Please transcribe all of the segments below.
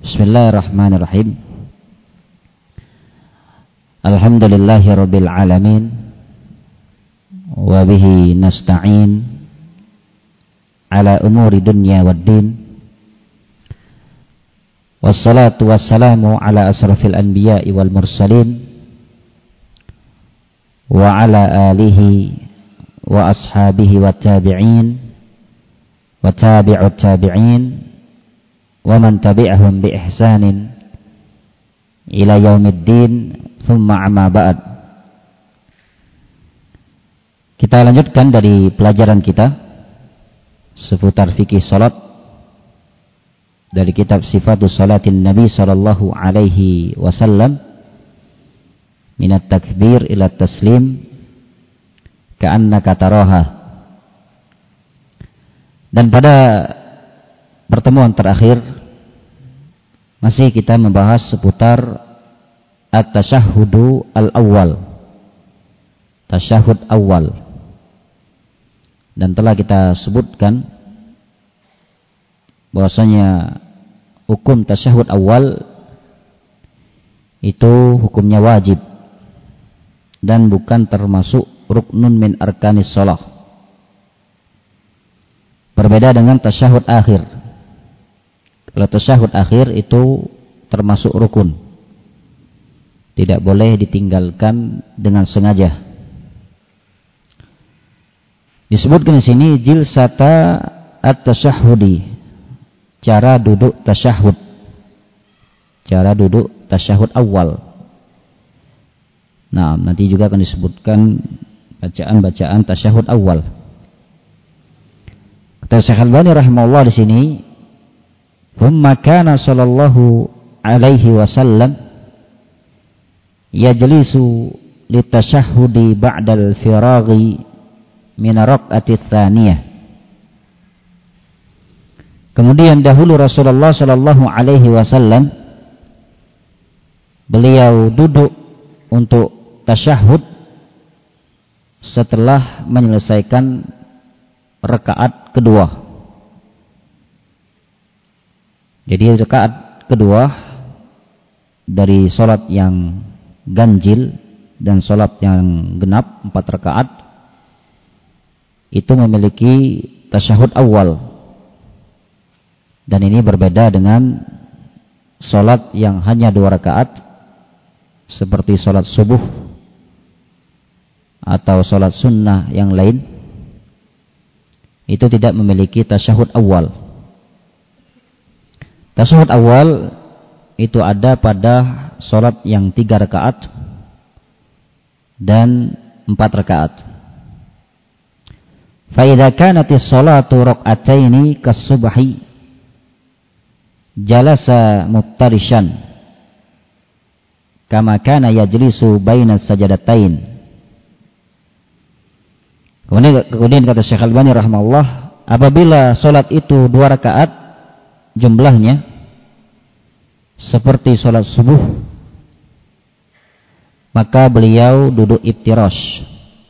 Bismillahirrahmanirrahim. Alhamdulillahirabbil alamin wa bihi nasta'in ala umuri dunya waddin. Wassalatu wassalamu ala asrafil anbiya'i wal mursalin wa ala alihi wa ashabihi wa tabi'in wa tabi'ut tabi'in wa man tabi'ahum bi ihsanin ila yaumiddin, thumma amma ba'd. Kita lanjutkan dari pelajaran kita seputar fikih salat dari kitab Sifatus Salatin Nabi sallallahu alaihi wasallam, minat takbir ila taslim ka'annaka taraha. Dan pada pertemuan terakhir masih kita membahas seputar at-tasyahhudu al-awwal, tasyahud awal, dan telah kita sebutkan bahwasanya hukum tasyahud awal itu hukumnya wajib dan bukan termasuk ruknun min arkanis shalah. Berbeda dengan tasyahud akhir. Kalau tasyahud akhir itu termasuk rukun, tidak boleh ditinggalkan dengan sengaja. Disebutkan di sini jilsata at-tasyahhudi, cara duduk tasyahud, cara duduk tasyahud awal. Nah, nanti juga akan disebutkan bacaan-bacaan tasyahud awal. Kata Syekh Al-Albani rahimahullah di sini, "Thumma kana sallallahu alaihi wasallam yajlisu litashahhudi ba'dal firaghi min raq'ati tsaniyah." Kemudian dahulu Rasulullah sallallahu alaihi wasallam beliau duduk untuk tasyahud setelah menyelesaikan rakaat kedua. Jadi rakaat kedua dari salat yang ganjil dan salat yang genap 4 rakaat itu memiliki tasyahud awal. Dan ini berbeda dengan salat yang hanya 2 rakaat seperti salat subuh atau salat sunnah yang lain, itu tidak memiliki tasyahud awal. Tasyahud awal itu ada pada salat yang 3 rakaat dan 4 rakaat. Fa idza kanatis salatu rak'ataini kas-subhi jalasa muftarishan kama kana yajlisu baina sajadatain. Kemudian kata Syekh Al-Albani rahimahullah, apabila salat itu 2 rakaat jumlahnya seperti salat subuh, maka beliau duduk iftirash,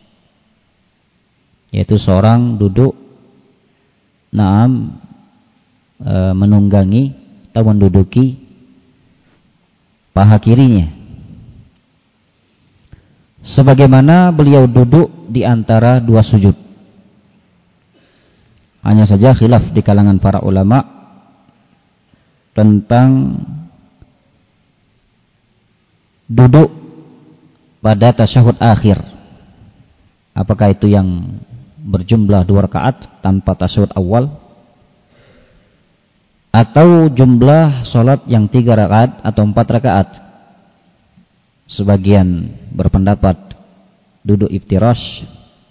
yaitu seorang duduk menunggangi atau menduduki paha kirinya, sebagaimana beliau duduk di antara 2 sujud. Hanya saja khilaf di kalangan para ulama tentang duduk pada tasyahud akhir, apakah itu yang berjumlah 2 rakaat tanpa tasyahud awal, atau jumlah salat yang 3 rakaat atau 4 rakaat. Sebagian berpendapat duduk iftirash,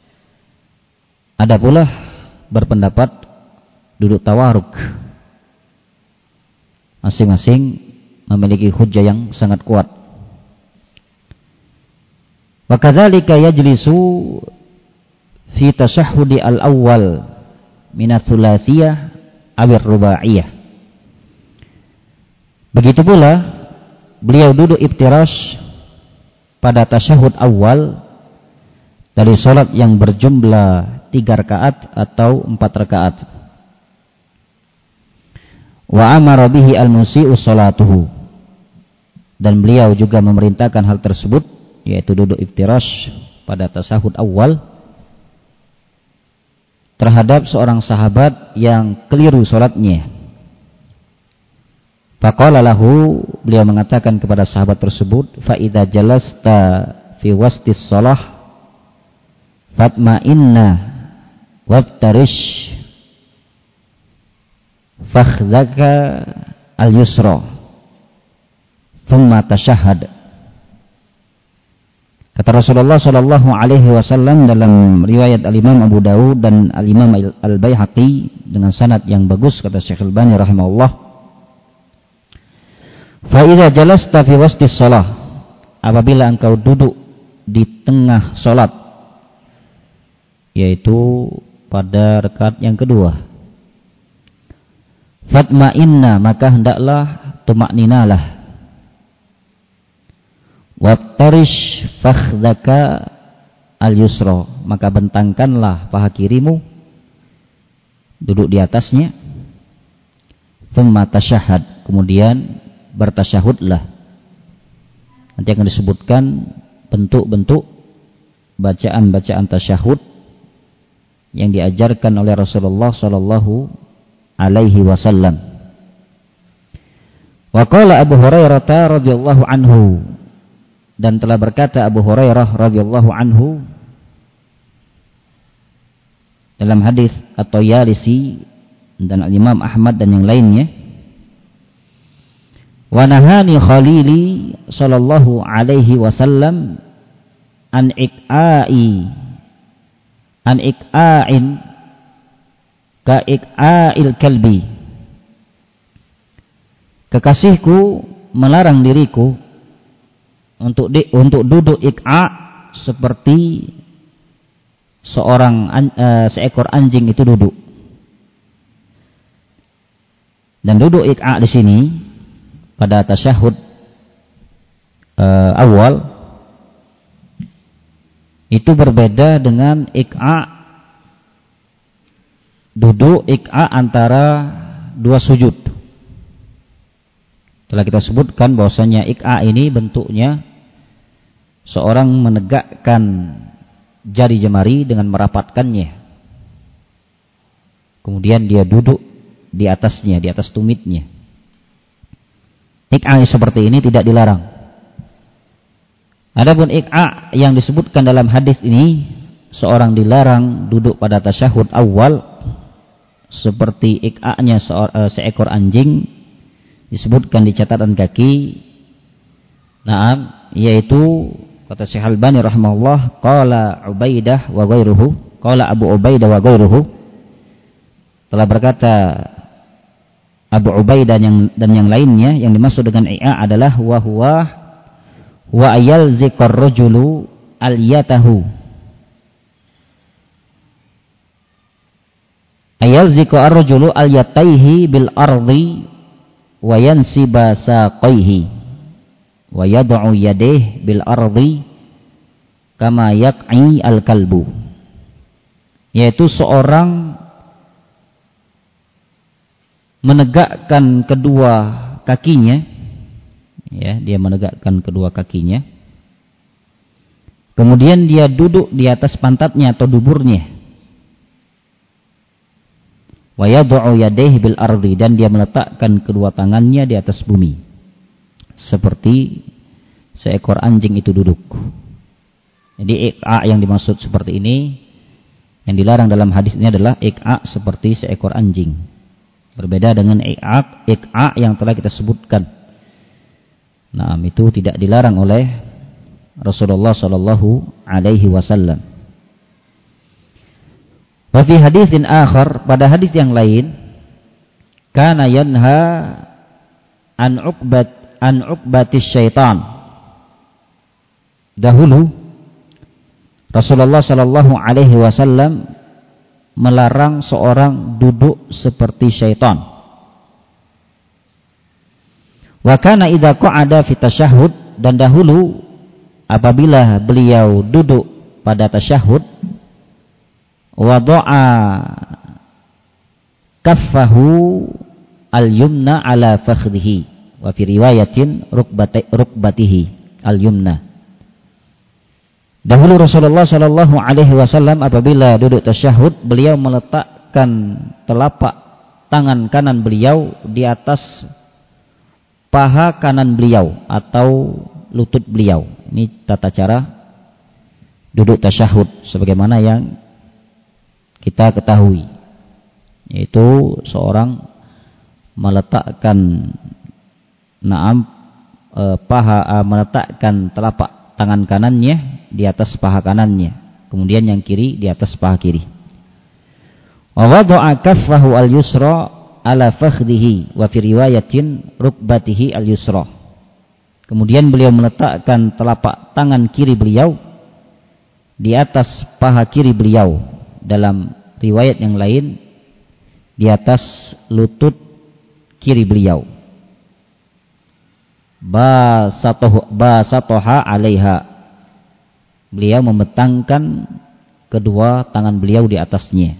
ada pula berpendapat duduk tawaruk. Masing-masing memiliki hujjah yang sangat kuat. Wa kadzalika yajlisu fi tasyahhudi al-awwal min ats-tsulatsiyah aw ar-rubaiyah. Begitu pula beliau duduk iftirash pada tasyahud awal dari salat yang berjumlah 3 rakaat atau 4 rakaat. Wa amara bihi al-musii'u sholatuhu, dan beliau juga memerintahkan hal tersebut, yaitu duduk iftirash pada tasyahud awal terhadap seorang sahabat yang keliru salatnya. Faqala lahu, beliau mengatakan kepada sahabat tersebut, fa idza jalasta fi wastis shalah fatma'inna wabtarish fakhdaka al-yusra thumma tashahhad. Kata Rasulullah sallallahu alaihi wasallam dalam riwayat al-Imam Abu Dawud dan al-Imam Al-Baihaqi dengan sanad yang bagus, kata Syekh Al-Albani rahimahullah, fa idza jalasta fi wastis shalah, apabila engkau duduk di tengah salat, yaitu pada rakaat yang kedua, fatma'inna, maka hendaklah tumakninalah, wabtarish fakhdaka al-yusra, maka bentangkanlah paha kirimu, duduk di atasnya, thumma tashahhad, kemudian bertasyahudlah. Nanti akan disebutkan bentuk-bentuk bacaan-bacaan tasyahud yang diajarkan oleh Rasulullah sallallahu alaihi wasallam. Wa qala Abu Hurairah radhiyallahu anhu, dan telah berkata Abu Hurairah radhiyallahu anhu dalam hadis At-Tayalisi dan Imam Ahmad dan yang lainnya, wa nahani khalili sallallahu alaihi wasallam an iqa'in ka iqa'il kalbi, kekasihku melarang diriku untuk duduk iq'a seperti seekor anjing itu duduk. Dan duduk iq'a di sini pada tasyahud awal itu berbeda dengan iq'a, duduk iq'a antara dua sujud. Telah kita sebutkan bahwasanya iq'a ini bentuknya seorang menegakkan jari jemari dengan merapatkannya, kemudian dia duduk di atasnya, di atas tumitnya. Iq'a seperti ini tidak dilarang. Adapun iq'a yang disebutkan dalam hadis ini, seorang dilarang duduk pada tasyahud awal seperti iq'anya seekor anjing, disebutkan di catatan kaki. Naam, yaitu kata Syekh Al-Albani rahimahullah, qala Ubaidah wa ghairuhu, qala Abu Ubaidah wa ghairuhu, telah berkata Abu Ubaidah dan yang lainnya, yang dimaksud dengan i'a adalah wa ayalziqar rajulu aliyatahu, ayalziqu ar-rajulu aliyataihi bil ardi wa yansiba saqaihi wa yad'u yadayhi bil ardi kama yaq'i al kalbu, yaitu seorang menegakkan kedua kakinya, ya, dia menegakkan kedua kakinya, kemudian dia duduk di atas pantatnya atau duburnya, wa yad'u yadayhi bil ardi, dan dia meletakkan kedua tangannya di atas bumi seperti seekor anjing itu duduk. Jadi iq'a yang dimaksud seperti ini, yang dilarang dalam hadis ini adalah iq'a seperti seekor anjing, berbeda dengan iq'a yang telah kita sebutkan. Nah, itu tidak dilarang oleh Rasulullah sallallahu alaihi wasallam. Wa fi haditsin akhar, pada hadis yang lain, kana yanha an uqbatis syaitan. Dahulu Rasulullah sallallahu alaihi wasallam melarang seorang duduk seperti syaitan. Wa kana idza qa'ada fi tasyahhud, dan dahulu apabila beliau duduk pada tasyahud, wada'a kaffahu al-yumna ala fakhdihi wa fi riwayatin rukbatihi al-yumna. Dahulu Rasulullah sallallahu alaihi wasallam apabila duduk tasyahud, beliau meletakkan telapak tangan kanan beliau di atas paha kanan beliau atau lutut beliau. Ini tata cara duduk tasyahud sebagaimana yang kita ketahui, yaitu seorang meletakkan meletakkan telapak tangan kanannya di atas paha kanannya, kemudian yang kiri di atas paha kiri. Wa wada'a kaffahu al-yusra ala fakhdihi wa fi riwayatin rukbatihi al-yusra. Kemudian beliau meletakkan telapak tangan kiri beliau di atas paha kiri beliau, dalam riwayat yang lain di atas lutut kiri beliau. Basatoha alaiha, beliau membentangkan kedua tangan beliau di atasnya.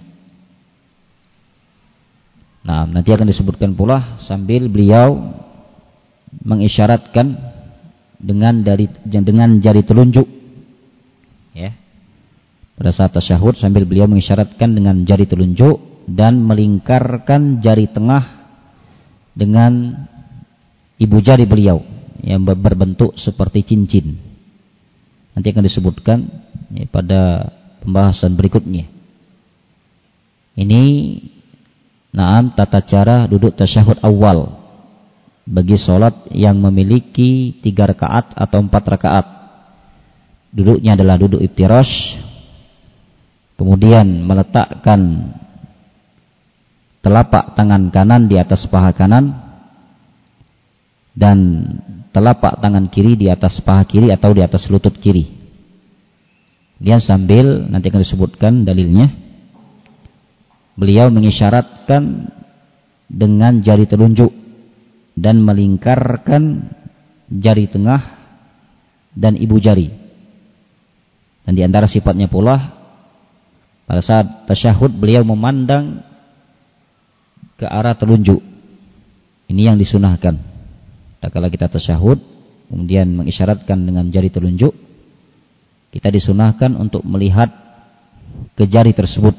Nah, nanti akan disebutkan pula sambil beliau mengisyaratkan dengan jari telunjuk, ya. Pada saat tasyahud sambil beliau mengisyaratkan dengan jari telunjuk dan melingkarkan jari tengah dengan ibu jari beliau yang berbentuk seperti cincin. Nanti akan disebutkan ya, pada pembahasan berikutnya. Ini tata cara duduk tasyahud awal bagi sholat yang memiliki 3 rakaat atau 4 rakaat. Duduknya adalah duduk iftirash, kemudian meletakkan telapak tangan kanan di atas paha kanan dan telapak tangan kiri di atas paha kiri atau di atas lutut kiri. Kemudian sambil nanti akan disebutkan dalilnya, beliau mengisyaratkan dengan jari telunjuk dan melingkarkan jari tengah dan ibu jari. Dan di antara sifatnya pula pada saat tasyahud beliau memandang ke arah telunjuk. Ini yang disunahkan. Tatkala kita tasyahud kemudian mengisyaratkan dengan jari telunjuk, kita disunahkan untuk melihat ke jari tersebut.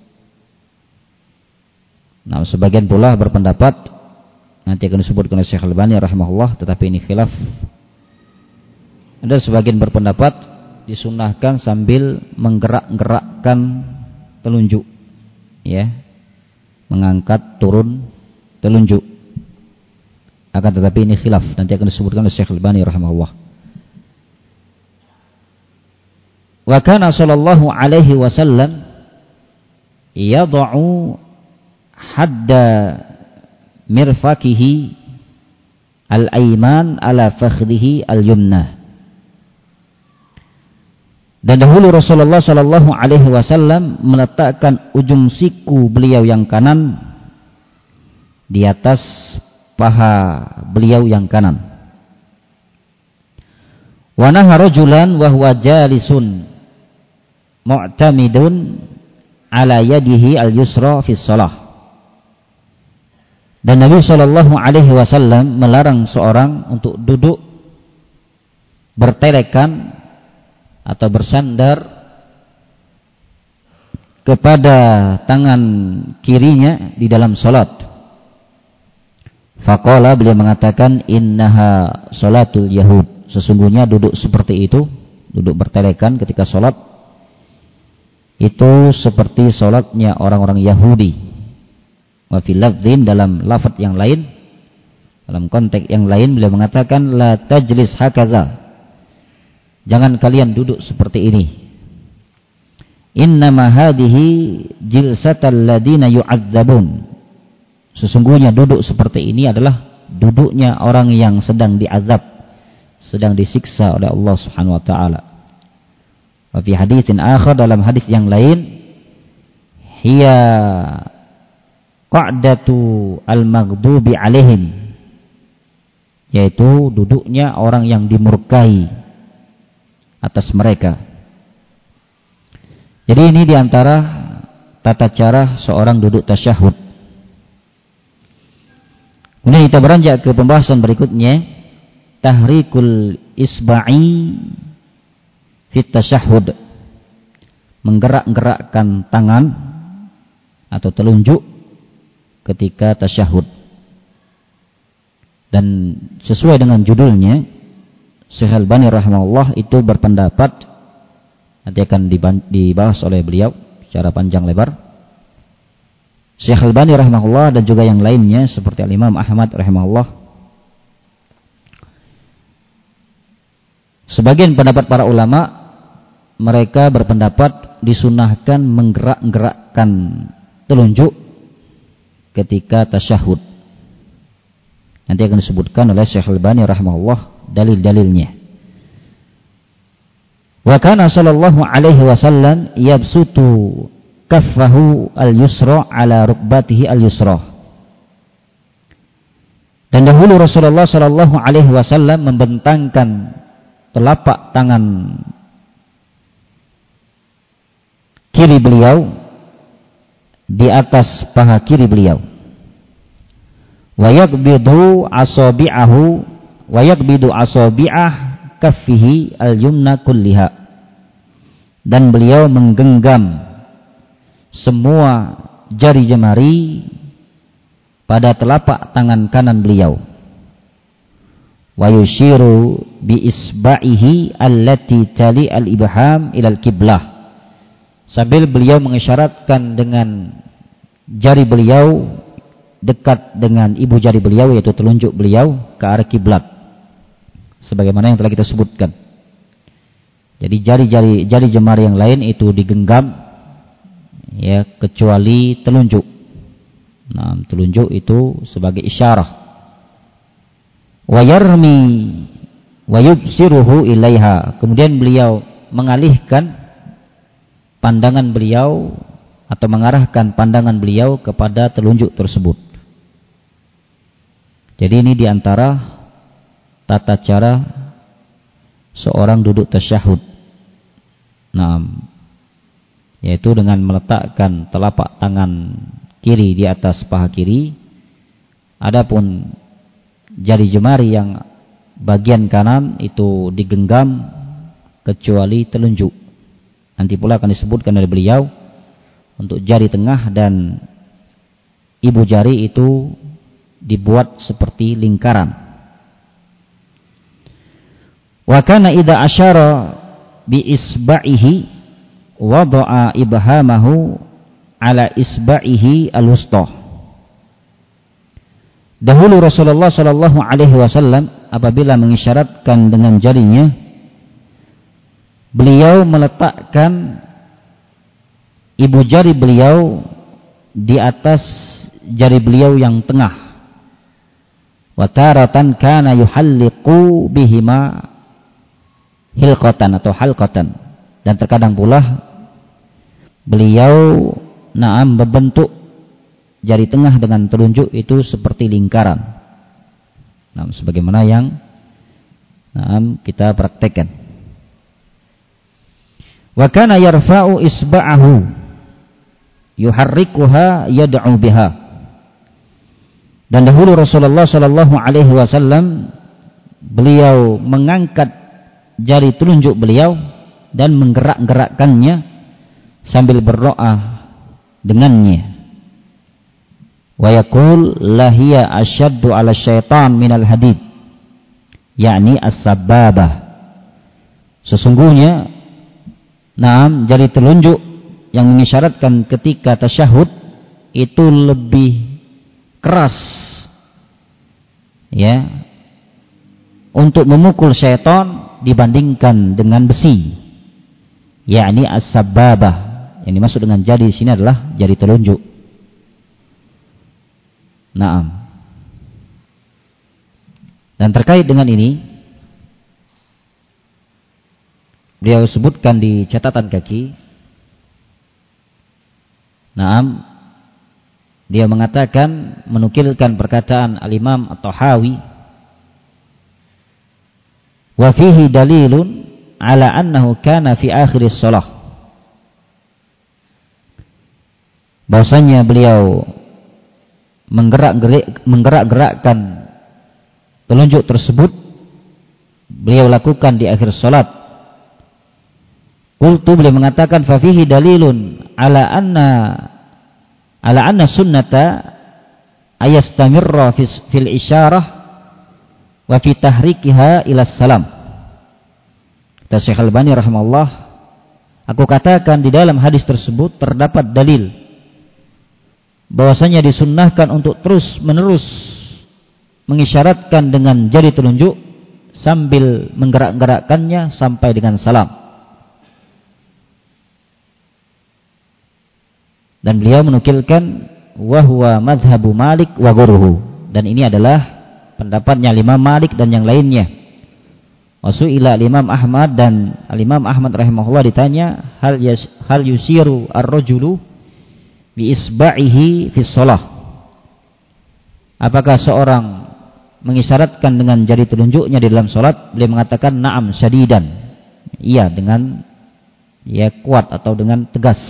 Nah, sebagian pula berpendapat, nanti akan disebutkan oleh Syekh Al-Albani rahimahullah, tetapi ini khilaf. Ada sebagian berpendapat disunahkan sambil menggerak-gerakkan telunjuk, ya, mengangkat turun telunjuk. Akan tetapi ini khilaf, nanti akan disebutkan oleh Syekh Al-Albani rahimahullah. Wa kana sallallahu alaihi wasallam yad'u hadda mirfakihi al-ayman ala fakhdihi al-yumna. Dan dahulu Rasulullah sallallahu alaihi wasallam meletakkan ujung siku beliau yang kanan di atas paha beliau yang kanan. Wa naha rajulan wa huwa jalisun mu'tamidun ala yadihi al-yusra fi shalah. Dan Nabi sallallahu alaihi wasallam melarang seorang untuk duduk bertelekan atau bersandar kepada tangan kirinya di dalam salat. Faqala, beliau mengatakan, innaha salatul yahud, sesungguhnya duduk seperti itu, duduk bertelekan ketika salat itu seperti salatnya orang-orang Yahudi. Wa fil lafdhin, dalam lafaz yang lain, dalam konteks yang lain beliau mengatakan, la tajlis hakaza, jangan kalian duduk seperti ini. Innama hadhihi jilsatal ladina yu'adzabun, sesungguhnya duduk seperti ini adalah duduknya orang yang sedang diazab, sedang disiksa oleh Allah Subhanahu wa taala. Wa fi haditsin akhar, dalam hadis yang lain, hiya qa'datu al-maghdubi alaihim, yaitu duduknya orang yang dimurkai atas mereka. Jadi ini diantara tata cara seorang duduk tasyahud. Kemudian kita beranjak ke pembahasan berikutnya, tahrikul isba'i fit tasyahhud, menggerak-gerakkan tangan atau telunjuk ketika tasyahud. Dan sesuai dengan judulnya, Syekh Al-Albani rahimahullah itu berpendapat, nanti akan dibahas oleh beliau secara panjang lebar, Syekh Al-Albani rahimahullah dan juga yang lainnya seperti Al-Imam Ahmad rahimahullah, sebagian pendapat para ulama mereka berpendapat disunahkan menggerak-gerakkan telunjuk ketika tasyahud. Nanti akan disebutkan oleh Syekh Al-Albani rahimahullah dalil-dalilnya. Wa kana sallallahu alaihi wasallam yabsutu kaffahu al-yusra ala rukbatihi al-yusra. Dan dahulu Rasulullah sallallahu alaihi wasallam membentangkan telapak tangan kiri beliau di atas paha kiri beliau. Wa yaqbidu asabi'ah kaffihi al-yumna kulliha. Dan beliau menggenggam semua jari jemari pada telapak tangan kanan beliau. Wa yushiru bi isba'ihi allati tali al-ibham ila al-qiblah. Sambil beliau mengisyaratkan dengan jari beliau dekat dengan ibu jari beliau, yaitu telunjuk beliau ke arah kiblat, sebagaimana yang telah kita sebutkan. Jadi jari jemari yang lain itu digenggam, ya, kecuali telunjuk. Nah, telunjuk itu sebagai isyarah. Wa yarmi wa yubsiruhu ilaiha. Kemudian beliau mengalihkan pandangan beliau atau mengarahkan pandangan beliau kepada telunjuk tersebut. Jadi ini diantara tata cara seorang duduk tasyahud. Nah, yaitu dengan meletakkan telapak tangan kiri di atas paha kiri. Adapun jari jemari yang bagian kanan itu digenggam kecuali telunjuk. Nanti pula akan disebutkan oleh beliau untuk jari tengah dan ibu jari itu dibuat seperti lingkaran. Wa kana idza asyara bi isba'ihi wada'a ibhamahu ala isba'ihi al-wusta. Dahulu Rasulullah sallallahu alaihi wasallam apabila mengisyaratkan dengan jarinya, beliau meletakkan ibu jari beliau di atas jari beliau yang tengah. Wa taratan kana yuhalliqu bihima hilqatan atau halqatan, dan terkadang pula beliau membentuk jari tengah dengan telunjuk itu seperti lingkaran. Sebagaimana yang kita praktekkan. Wa kana yarfa'u isba'ahu yuharrikuha yad'u biha. Dan dahulu Rasulullah sallallahu alaihi wasallam beliau mengangkat jari telunjuk beliau dan menggerak-gerakkannya sambil berdoa dengannya. Wa yaqul lahiya asyaddu 'ala syaitan minal hadid, yakni as-sababah. Sesungguhnya jari telunjuk yang mengisyaratkan ketika tasyahud itu lebih keras, ya, untuk memukul syaitan dibandingkan dengan besi, yakni as-sababah. Yang dimaksud dengan jari di sini adalah jari telunjuk. Dan terkait dengan ini beliau sebutkan di catatan kaki. Dia mengatakan, menukilkan perkataan Al-Imam At-Tahawi, wa fihi dalilun ala annahu kana fi akhiris shalah. Bahwasanya beliau menggerak-gerakkan telunjuk tersebut beliau lakukan di akhir salat. Qultu, beliau mengatakan fa fihi dalilun ala anna sunnata ayastamirra fil isyarah wa fi tahrikiha ila salam. Kata Syekh Albani rahimahullah, aku katakan di dalam hadis tersebut terdapat dalil bahwasanya disunnahkan untuk terus menerus mengisyaratkan dengan jari telunjuk sambil menggerak-gerakkannya sampai dengan salam. Dan beliau menukilkan wa huwa madhhabu Malik wa ghuruhu, dan ini adalah pendapatnya Imam Malik dan yang lainnya. Wasu'ila Imam Ahmad, dan Imam Ahmad rahimahullah ditanya hal yusiru ar-rajulu bi isba'ihi fi shalah, apakah seorang mengisyaratkan dengan jari telunjuknya di dalam salat? Beliau mengatakan na'am syadidan, iya, dengan kuat atau dengan tegas.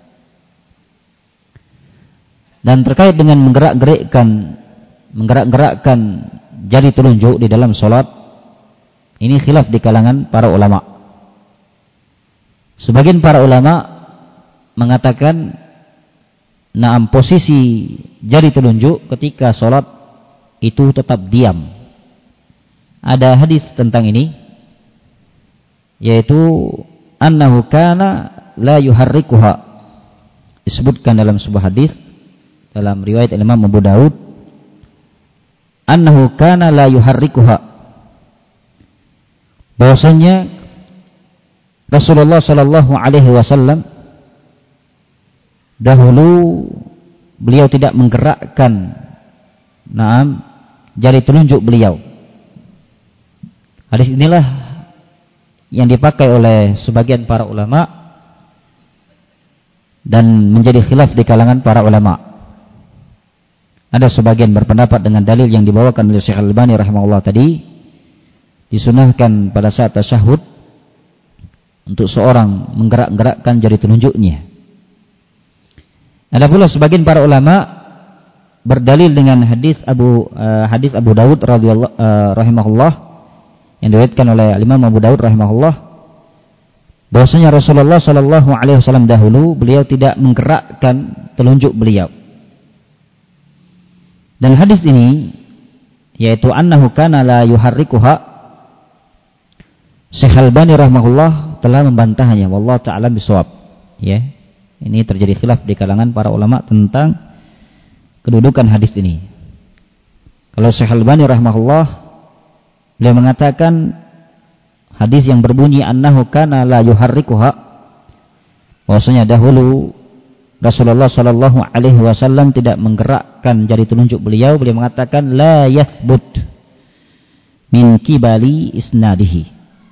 Dan terkait dengan menggerak-gerakkan jari telunjuk di dalam salat, ini khilaf di kalangan para ulama. Sebagian para ulama mengatakan na'am, posisi jari telunjuk ketika salat itu tetap diam. Ada hadis tentang ini, yaitu annahu kana la yuharrikuha, disebutkan dalam sebuah hadis dalam riwayat Imam Abu Daud, annahu kana la yuharrikuha, bahwasanya Rasulullah sallallahu alaihi wasallam dahulu beliau tidak menggerakkan jari telunjuk beliau. Hadis inilah yang dipakai oleh sebagian para ulama dan menjadi khilaf di kalangan para ulama. Ada sebagian berpendapat dengan dalil yang dibawakan oleh Syekh Al-Albani rahimahullah tadi, disunahkan pada saat tasyahud untuk seorang menggerak-gerakkan jari telunjuknya. Ada pula sebagian para ulama berdalil dengan hadis Abu Daud rahimahullah, yang diriwayatkan oleh Imam Abu Daud rahimahullah, bahwasanya Rasulullah sallallahu alaihi wasallam dahulu beliau tidak menggerakkan telunjuk beliau. Dan hadis ini, yaitu annahu kana la yuharrikuha, Syekh Albani rahimahullah telah membantahnya, wallahu ta'ala bisawab. Ya, ini terjadi khilaf di kalangan para ulama tentang kedudukan hadis ini. Kalau Syekh Albani rahimahullah, beliau mengatakan hadis yang berbunyi annahu kana la yuharrikuha, bahwasanya dahulu Rasulullah sallallahu alaihi wasallam tidak menggerakkan jari telunjuk beliau. Beliau mengatakan la yathbut min kibali isnadihi.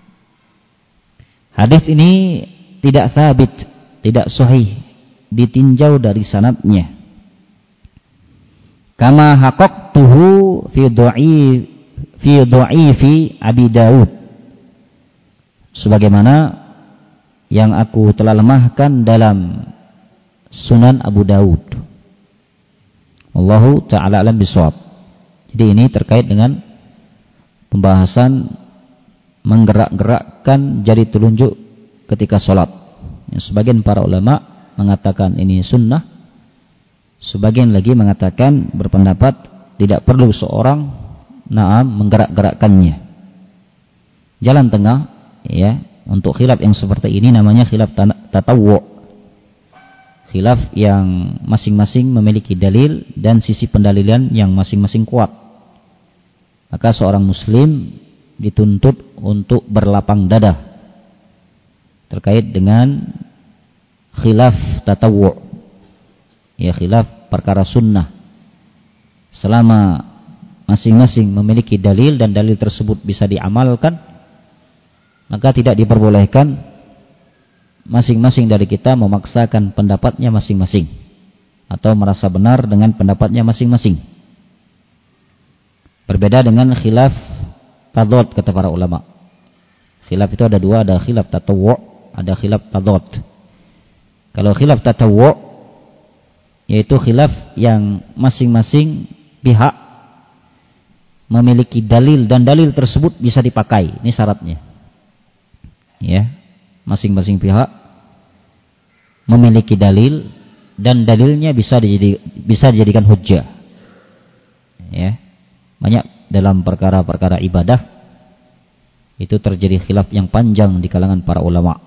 Hadis ini tidak sabit, tidak sahih, ditinjau dari sanadnya. Kama haqaqtuhu fi dha'ifi Abi Daud, sebagaimana yang aku telah lemahkan dalam Sunan Abu Daud. Wallahu ta'ala alam bisawab. Jadi ini terkait dengan pembahasan menggerak-gerakkan jari telunjuk ketika sholat. Yang sebagian para ulama mengatakan ini sunnah, sebagian lagi mengatakan berpendapat tidak perlu seorang menggerak-gerakkannya. Jalan tengah, ya, untuk khilaf yang seperti ini namanya khilaf tatawwu'. Khilaf yang masing-masing memiliki dalil dan sisi pendalilan yang masing-masing kuat. Maka seorang muslim dituntut untuk berlapang dada terkait dengan khilaf tatawwu', ya, khilaf perkara sunnah. Selama masing-masing memiliki dalil dan dalil tersebut bisa diamalkan, maka tidak diperbolehkan masing-masing dari kita memaksakan pendapatnya masing-masing atau merasa benar dengan pendapatnya masing-masing. Berbeda dengan khilaf tadad, kata para ulama. Khilaf itu ada dua, ada khilaf tatawwu', ada khilaf tadad. Kalau khilaf tatawwu', yaitu khilaf yang masing-masing pihak memiliki dalil dan dalil tersebut bisa dipakai. Ini syaratnya. Ya, masing-masing pihak memiliki dalil dan dalilnya bisa dijadikan hujjah. Ya. Banyak dalam perkara-perkara ibadah itu terjadi khilaf yang panjang di kalangan para ulama.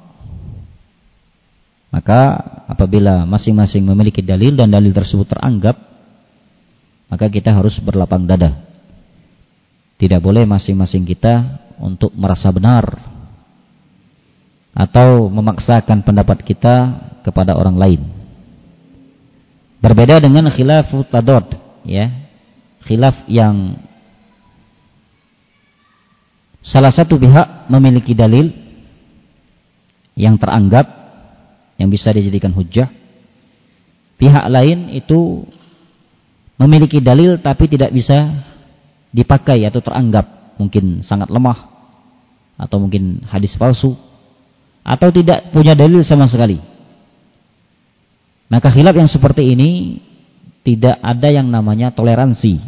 Maka apabila masing-masing memiliki dalil dan dalil tersebut teranggap, maka kita harus berlapang dada. Tidak boleh masing-masing kita untuk merasa benar atau memaksakan pendapat kita kepada orang lain. Berbeda dengan khilafu tadad, ya. Khilaf yang salah satu pihak memiliki dalil yang teranggap yang bisa dijadikan hujjah, pihak lain itu memiliki dalil tapi tidak bisa dipakai atau teranggap, mungkin sangat lemah atau mungkin hadis palsu atau tidak punya dalil sama sekali. Maka khilaf yang seperti ini tidak ada yang namanya toleransi.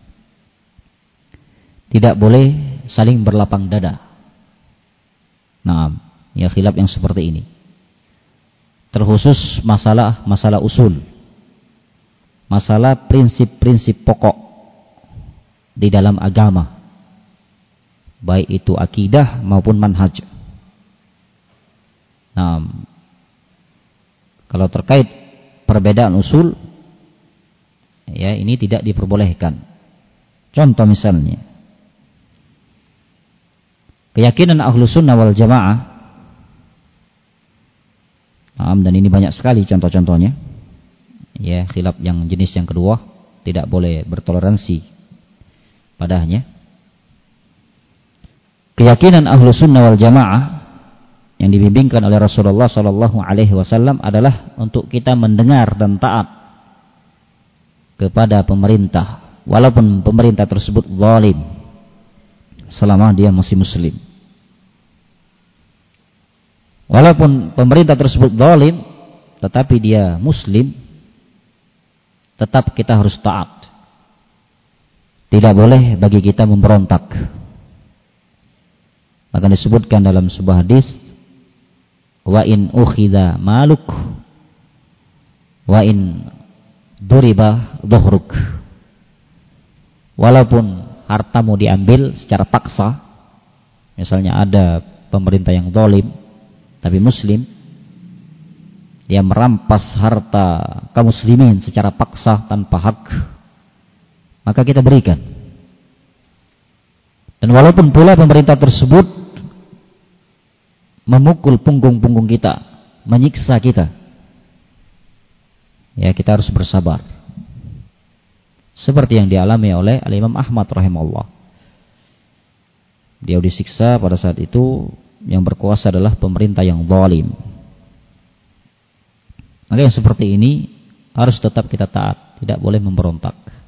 Tidak boleh saling berlapang dada. Nah, ya khilaf yang seperti ini. Terkhusus masalah usul. Masalah prinsip-prinsip pokok di dalam agama. Baik itu akidah maupun manhaj. Nah, kalau terkait perbedaan usul, ya ini tidak diperbolehkan. Contoh misalnya, keyakinan Ahlus Sunnah wal Jamaah, dan ini banyak sekali contoh-contohnya. Ya, khilaf yang jenis yang kedua tidak boleh bertoleransi padanya. Keyakinan Ahlus Sunnah wal Jamaah yang dibimbingkan oleh Rasulullah sallallahu alaihi wasallam adalah untuk kita mendengar dan taat kepada pemerintah walaupun pemerintah tersebut zalim selama dia masih muslim. Walaupun pemerintah tersebut zalim tetapi dia muslim, tetap kita harus taat. Tidak boleh bagi kita memberontak. Maka disebutkan dalam sebuah hadis, wa in ukhidha maluk wa in duriba dhuhruk. Walaupun hartamu diambil secara paksa, misalnya ada pemerintah yang zalim tapi muslim, dia merampas harta kaum muslimin secara paksa tanpa hak, maka kita berikan. Dan walaupun pula pemerintah tersebut memukul punggung-punggung kita, menyiksa kita, ya kita harus bersabar. Seperti yang dialami oleh Al-Imam Ahmad rahimahullah. Dia disiksa pada saat itu, yang berkuasa adalah pemerintah yang zalim. Maka yang seperti ini harus tetap kita taat, tidak boleh memberontak.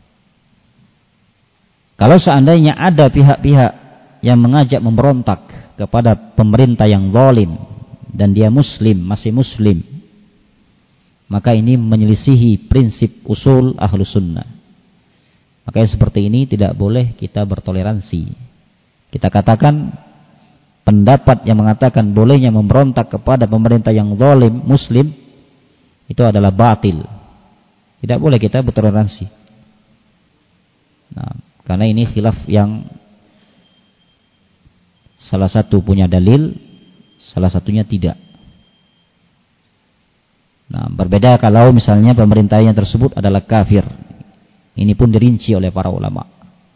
Kalau seandainya ada pihak-pihak yang mengajak memberontak kepada pemerintah yang zalim dan dia muslim, masih muslim, maka ini menyelisihi prinsip usul Ahlus Sunnah. Maka yang seperti ini tidak boleh kita bertoleransi. Kita katakan pendapat yang mengatakan bolehnya memberontak kepada pemerintah yang zalim muslim itu adalah batil. Tidak boleh kita bertoleransi. Nah, karena ini khilaf yang salah satu punya dalil, salah satunya tidak. Nah, berbeda kalau misalnya pemerintahnya tersebut adalah kafir. Ini pun dirinci oleh para ulama.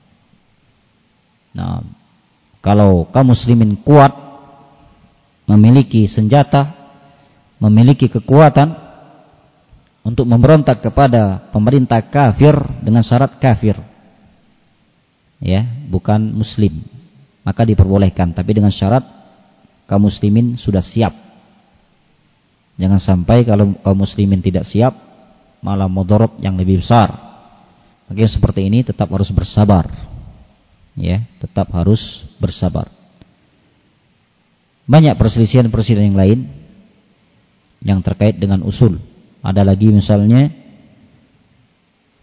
Nah, kalau kaum muslimin kuat, memiliki senjata, memiliki kekuatan untuk memberontak kepada pemerintah kafir dengan syarat kafir, ya, bukan muslim, maka diperbolehkan, tapi dengan syarat kaum muslimin sudah siap. Jangan sampai kalau kaum muslimin tidak siap, malah mudarat yang lebih besar. Maka seperti ini tetap harus bersabar. Ya, tetap harus bersabar. Banyak perselisihan-perselisihan yang lain yang terkait dengan usul. Ada lagi misalnya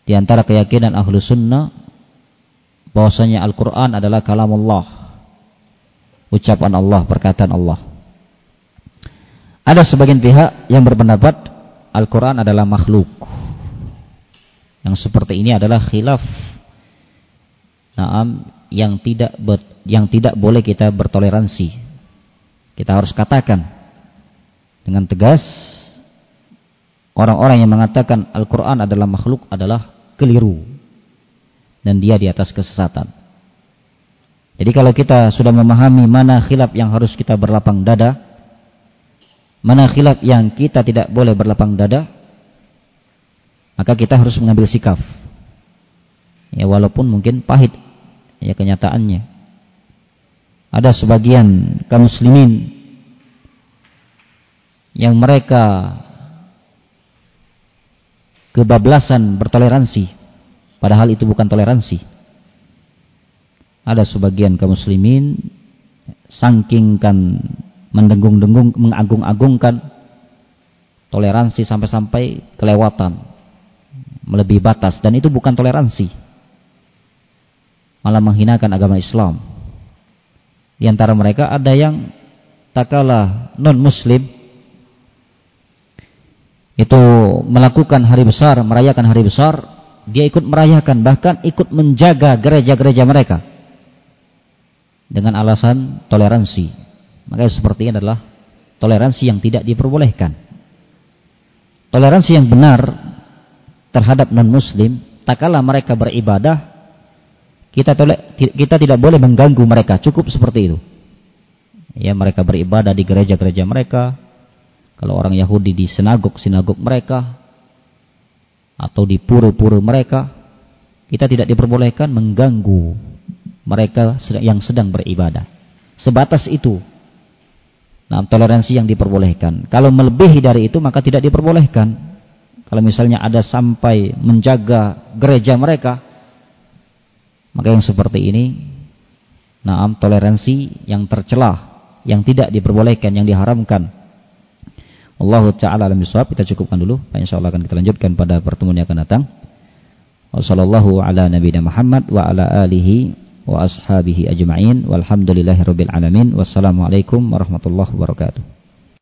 Di antara keyakinan ahlu sunnah bahwasanya Al-Quran adalah kalamullah, ucapan Allah, perkataan Allah. Ada sebagian pihak yang berpendapat Al-Quran adalah makhluk. Yang seperti ini adalah khilaf yang tidak boleh kita bertoleransi. Kita harus katakan dengan tegas, orang-orang yang mengatakan Al-Quran adalah makhluk adalah keliru dan dia di atas kesesatan. Jadi kalau kita sudah memahami mana khilaf yang harus kita berlapang dada, mana khilaf yang kita tidak boleh berlapang dada, maka kita harus mengambil sikap. Ya, walaupun mungkin pahit ya kenyataannya. Ada sebagian kaum muslimin yang mereka kebablasan bertoleransi, padahal itu bukan toleransi. Ada sebagian kaum muslimin saking kan mendengung-dengung, mengagung-agungkan toleransi sampai-sampai kelewatan, melebihi batas, dan itu bukan toleransi, malah menghinakan agama Islam. Di antara mereka ada yang tak kalah non muslim itu melakukan hari besar, merayakan hari besar, dia ikut merayakan, bahkan ikut menjaga gereja-gereja mereka dengan alasan toleransi. Maka seperti ini adalah toleransi yang tidak diperbolehkan. Toleransi yang benar terhadap non-muslim, tak kala mereka beribadah, kita tidak boleh mengganggu mereka, cukup seperti itu. Ya, mereka beribadah di gereja-gereja mereka. Kalau orang Yahudi di sinagog mereka atau di pura-pura mereka, kita tidak diperbolehkan mengganggu mereka yang sedang beribadah. Sebatas itu. Nah, toleransi yang diperbolehkan. Kalau melebihi dari itu maka tidak diperbolehkan. Kalau misalnya ada sampai menjaga gereja mereka, maka yang seperti ini, toleransi yang tercelah, yang tidak diperbolehkan, yang diharamkan. Allah Ta'ala alam bisawab. Kita cukupkan dulu, insyaallah akan kita lanjutkan pada pertemuan yang akan datang. Wassallallahu ala nabiyina Muhammad wa ala alihi wa ashabihi ajma'in walhamdulillahirabbil alamin. Wassalamualaikum warahmatullahi wabarakatuh.